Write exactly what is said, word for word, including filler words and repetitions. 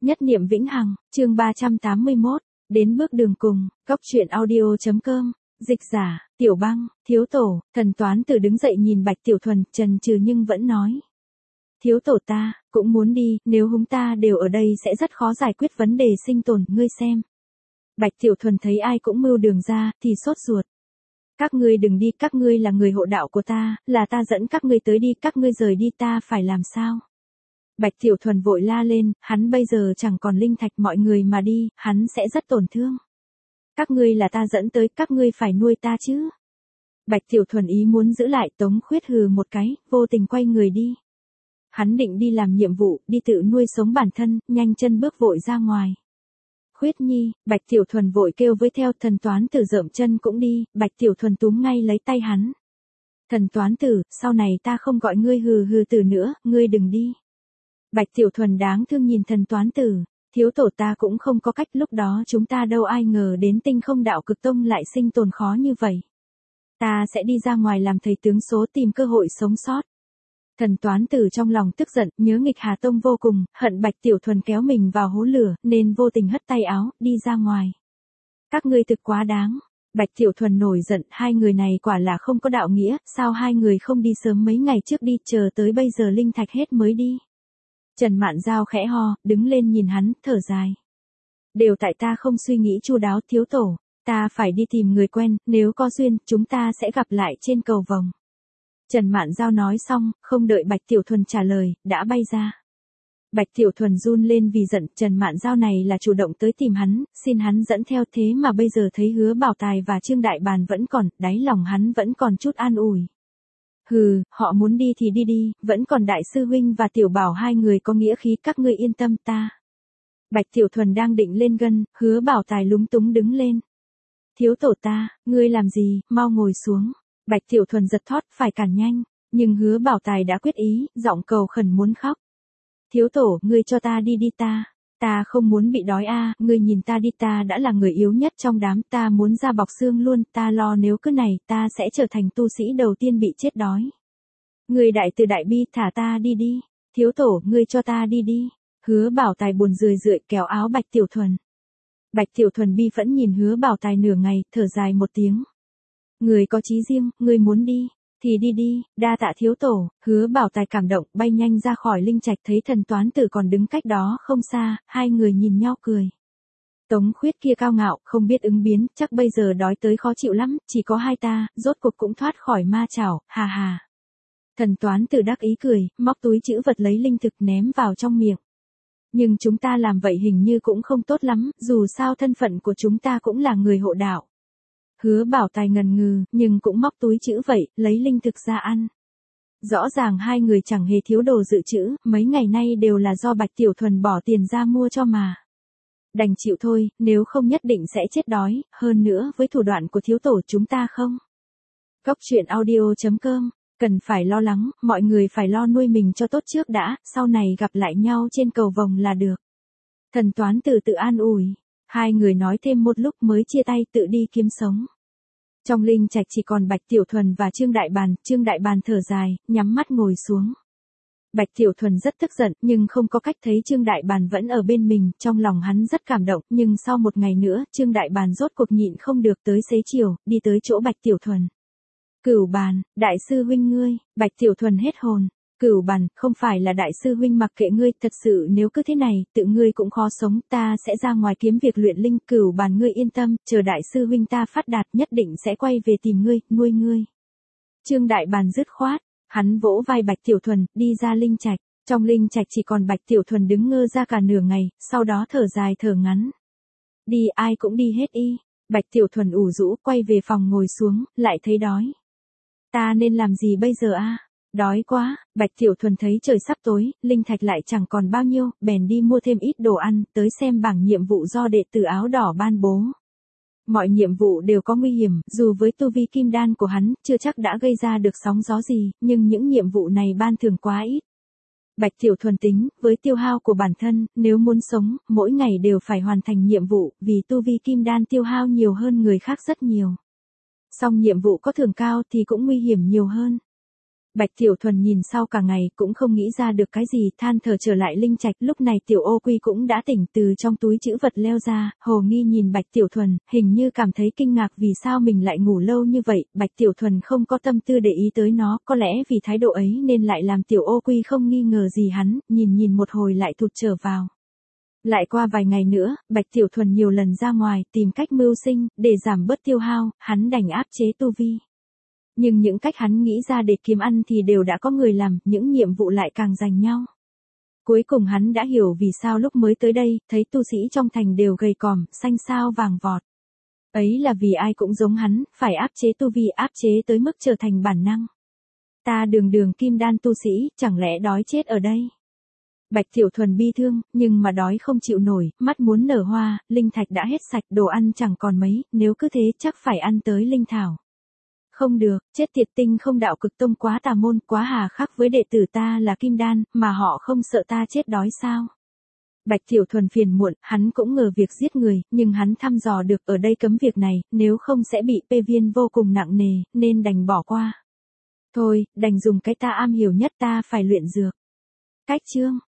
Nhất niệm vĩnh hằng, chương ba trăm tám mươi mốt, đến bước đường cùng, góc truyện audio.com, dịch giả, Tiểu Băng, Thiếu Tổ, Thần Toán Tử đứng dậy nhìn Bạch Tiểu Thuần, chần chừ nhưng vẫn nói. Thiếu Tổ ta, cũng muốn đi, nếu chúng ta đều ở đây sẽ rất khó giải quyết vấn đề sinh tồn, ngươi xem. Bạch Tiểu Thuần thấy ai cũng mưu đường ra, thì sốt ruột. Các ngươi đừng đi, các ngươi là người hộ đạo của ta, là ta dẫn các ngươi tới đi, các ngươi rời đi ta phải làm sao? Bạch Tiểu Thuần vội la lên, hắn bây giờ chẳng còn linh thạch, mọi người mà đi, hắn sẽ rất tổn thương. Các ngươi là ta dẫn tới, các ngươi phải nuôi ta chứ. Bạch Tiểu Thuần ý muốn giữ lại, Tống Khuyết hừ một cái, vô tình quay người đi. Hắn định đi làm nhiệm vụ, đi tự nuôi sống bản thân, nhanh chân bước vội ra ngoài. Khuyết Nhi, Bạch Tiểu Thuần vội kêu với theo, Thần Toán Tử dợm chân cũng đi, Bạch Tiểu Thuần túm ngay lấy tay hắn. Thần Toán Tử, sau này ta không gọi ngươi hừ hừ tử nữa, ngươi đừng đi. Bạch Tiểu Thuần đáng thương nhìn Thần Toán Tử, thiếu tổ ta cũng không có cách, lúc đó chúng ta đâu ai ngờ đến Tinh Không Đạo Cực Tông lại sinh tồn khó như vậy. Ta sẽ đi ra ngoài làm thầy tướng số tìm cơ hội sống sót. Thần Toán Tử trong lòng tức giận, nhớ nghịch Hà Tông vô cùng, hận Bạch Tiểu Thuần kéo mình vào hố lửa, nên vô tình hất tay áo, đi ra ngoài. Các ngươi thực quá đáng. Bạch Tiểu Thuần nổi giận, hai người này quả là không có đạo nghĩa, sao hai người không đi sớm mấy ngày trước đi, chờ tới bây giờ linh thạch hết mới đi. Trần Mạn Giao khẽ ho, đứng lên nhìn hắn, thở dài. Đều tại ta không suy nghĩ chu đáo, thiếu tổ, ta phải đi tìm người quen, nếu có duyên, chúng ta sẽ gặp lại trên cầu vồng. Trần Mạn Giao nói xong, không đợi Bạch Tiểu Thuần trả lời, đã bay ra. Bạch Tiểu Thuần run lên vì giận, Trần Mạn Giao này là chủ động tới tìm hắn, xin hắn dẫn theo, thế mà bây giờ thấy Hứa Bảo Tài và Trương Đại Bàn vẫn còn, đáy lòng hắn vẫn còn chút an ủi. Hừ, họ muốn đi thì đi đi, vẫn còn Đại sư huynh và Tiểu Bảo hai người có nghĩa khí, các ngươi yên tâm ta. Bạch Tiểu Thuần đang định lên gân, Hứa Bảo Tài lúng túng đứng lên. Thiếu tổ ta, ngươi làm gì, mau ngồi xuống. Bạch Tiểu Thuần giật thót, phải cản nhanh, nhưng Hứa Bảo Tài đã quyết ý, giọng cầu khẩn muốn khóc. Thiếu tổ, ngươi cho ta đi đi ta, ta không muốn bị đói a, à, ngươi nhìn ta đi, ta đã là người yếu nhất trong đám, ta muốn ra bọc xương luôn, ta lo nếu cứ này, ta sẽ trở thành tu sĩ đầu tiên bị chết đói. Ngươi đại từ đại bi, thả ta đi đi, thiếu tổ, ngươi cho ta đi đi. Hứa Bảo Tài buồn rười rượi kéo áo Bạch Tiểu Thuần. Bạch Tiểu Thuần bi phẫn nhìn Hứa Bảo Tài nửa ngày, thở dài một tiếng. Người có chí riêng, ngươi muốn đi, thì đi đi, đa tạ thiếu tổ. Hứa Bảo Tài cảm động, bay nhanh ra khỏi linh trạch, thấy Thần Toán Tử còn đứng cách đó không xa, hai người nhìn nhau cười. Tống Khuyết kia cao ngạo, không biết ứng biến, chắc bây giờ đói tới khó chịu lắm, chỉ có hai ta, rốt cuộc cũng thoát khỏi ma chảo, hà hà. Thần Toán Tử đắc ý cười, móc túi trữ vật lấy linh thực ném vào trong miệng. Nhưng chúng ta làm vậy hình như cũng không tốt lắm, dù sao thân phận của chúng ta cũng là người hộ đạo. Hứa Bảo Tài ngần ngừ, nhưng cũng móc túi trữ vậy, lấy linh thực ra ăn. Rõ ràng hai người chẳng hề thiếu đồ dự trữ, mấy ngày nay đều là do Bạch Tiểu Thuần bỏ tiền ra mua cho mà. Đành chịu thôi, nếu không nhất định sẽ chết đói, hơn nữa với thủ đoạn của thiếu tổ chúng ta không. Góc truyện audio.com, cần phải lo lắng, mọi người phải lo nuôi mình cho tốt trước đã, sau này gặp lại nhau trên cầu vồng là được. Thần Toán Tử tự an ủi. Hai người nói thêm một lúc mới chia tay tự đi kiếm sống. Trong linh trạch chỉ còn Bạch Tiểu Thuần và Trương Đại Bàn, Trương Đại Bàn thở dài, nhắm mắt ngồi xuống. Bạch Tiểu Thuần rất tức giận, nhưng không có cách, thấy Trương Đại Bàn vẫn ở bên mình, trong lòng hắn rất cảm động, nhưng sau một ngày nữa, Trương Đại Bàn rốt cuộc nhịn không được, tới xế chiều, đi tới chỗ Bạch Tiểu Thuần. Cửu Bàn, đại sư huynh ngươi, Bạch Tiểu Thuần hết hồn. Cửu Bàn, không phải là đại sư huynh mặc kệ ngươi, thật sự nếu cứ thế này, tự ngươi cũng khó sống, ta sẽ ra ngoài kiếm việc luyện linh. Cửu Bàn ngươi yên tâm, chờ đại sư huynh ta phát đạt nhất định sẽ quay về tìm ngươi, nuôi ngươi. Trương Đại Bàn dứt khoát, hắn vỗ vai Bạch Tiểu Thuần, đi ra linh trạch, trong linh trạch chỉ còn Bạch Tiểu Thuần đứng ngơ ra cả nửa ngày, sau đó thở dài thở ngắn. Đi ai cũng đi hết y, Bạch Tiểu Thuần ủ rũ, quay về phòng ngồi xuống, lại thấy đói. Ta nên làm gì bây giờ a? Đói quá. Bạch Tiểu Thuần thấy trời sắp tối, linh thạch lại chẳng còn bao nhiêu, bèn đi mua thêm ít đồ ăn, tới xem bảng nhiệm vụ do đệ tử áo đỏ ban bố. Mọi nhiệm vụ đều có nguy hiểm, dù với tu vi kim đan của hắn, chưa chắc đã gây ra được sóng gió gì, nhưng những nhiệm vụ này ban thưởng quá ít. Bạch Tiểu Thuần tính, với tiêu hao của bản thân, nếu muốn sống, mỗi ngày đều phải hoàn thành nhiệm vụ, vì tu vi kim đan tiêu hao nhiều hơn người khác rất nhiều. Song nhiệm vụ có thưởng cao thì cũng nguy hiểm nhiều hơn. Bạch Tiểu Thuần nhìn sau cả ngày cũng không nghĩ ra được cái gì, than thở trở lại linh trạch. Lúc này Tiểu Ô Quy cũng đã tỉnh từ trong túi trữ vật leo ra, hồ nghi nhìn Bạch Tiểu Thuần, hình như cảm thấy kinh ngạc vì sao mình lại ngủ lâu như vậy. Bạch Tiểu Thuần không có tâm tư để ý tới nó, có lẽ vì thái độ ấy nên lại làm Tiểu Ô Quy không nghi ngờ gì hắn, nhìn nhìn một hồi lại thụt trở vào. Lại qua vài ngày nữa, Bạch Tiểu Thuần nhiều lần ra ngoài tìm cách mưu sinh, để giảm bớt tiêu hao, hắn đành áp chế tu vi. Nhưng những cách hắn nghĩ ra để kiếm ăn thì đều đã có người làm, những nhiệm vụ lại càng giành nhau. Cuối cùng hắn đã hiểu vì sao lúc mới tới đây, thấy tu sĩ trong thành đều gầy còm, xanh xao vàng vọt. Ấy là vì ai cũng giống hắn, phải áp chế tu vi, áp chế tới mức trở thành bản năng. Ta đường đường kim đan tu sĩ, chẳng lẽ đói chết ở đây? Bạch Tiểu Thuần bi thương, nhưng mà đói không chịu nổi, mắt muốn nở hoa, linh thạch đã hết sạch, đồ ăn chẳng còn mấy, nếu cứ thế chắc phải ăn tới linh thảo. Không được, chết tiệt, Tinh Không Đạo Cực Tông quá tà môn, quá hà khắc với đệ tử ta là kim đan, mà họ không sợ ta chết đói sao? Bạch Tiểu Thuần phiền muộn, hắn cũng ngờ việc giết người, nhưng hắn thăm dò được ở đây cấm việc này, nếu không sẽ bị P viên vô cùng nặng nề, nên đành bỏ qua. Thôi, đành dùng cái ta am hiểu nhất, ta phải luyện dược. Cách chương